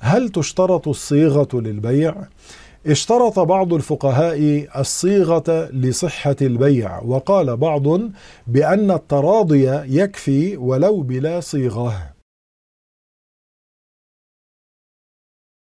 هل تشترط الصيغة للبيع؟ اشترط بعض الفقهاء الصيغة لصحة البيع، وقال بعض بأن التراضي يكفي ولو بلا صيغة.